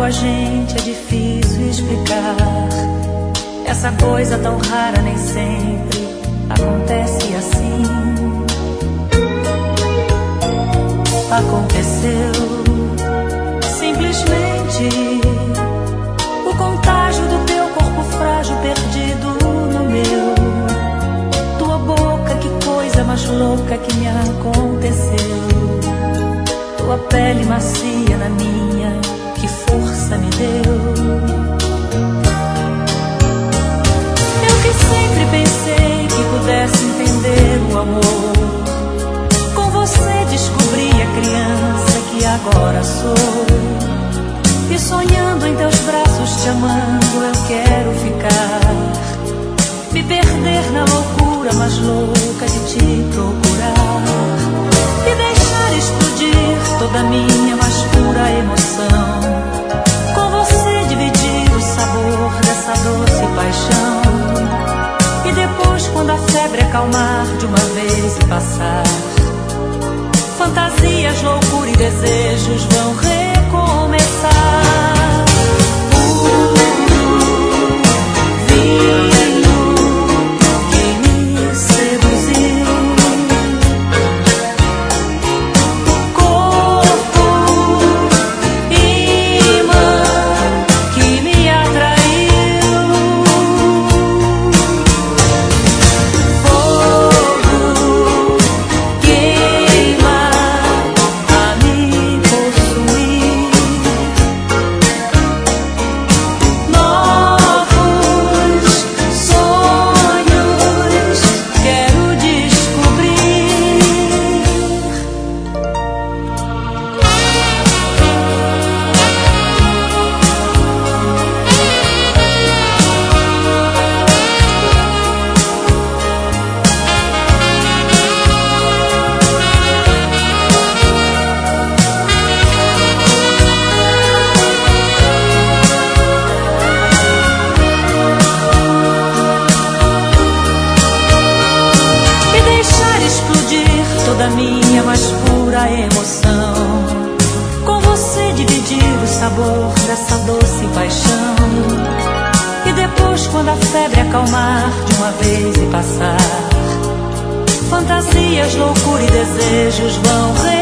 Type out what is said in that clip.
a gente é difícil explicar. Essa coisa tão rara nem sempre acontece assim. Aconteceu simplesmente o contágio do teu corpo frágil perdido no meu. Tua boca, que coisa mais louca que me aconteceu. Tua pele macia na minha, que força me deu. Eu que sempre pensei que pudesse entender o amor, com você descobri a criança que agora sou. E sonhando em teus braços, te amando, eu quero ficar. Me perder na loucura mais louca de te procurar. E deixar explodir toda a minha mais pura emoção. Com você dividir o sabor dessa doce paixão. E depois, quando a febre acalmar de uma vez e passar, fantasias, loucura e desejos vão recomeçar. Toda minha mais pura emoção, com você dividir o sabor dessa doce paixão. E depois, quando a febre acalmar de uma vez e passar, fantasias, loucura e desejos vão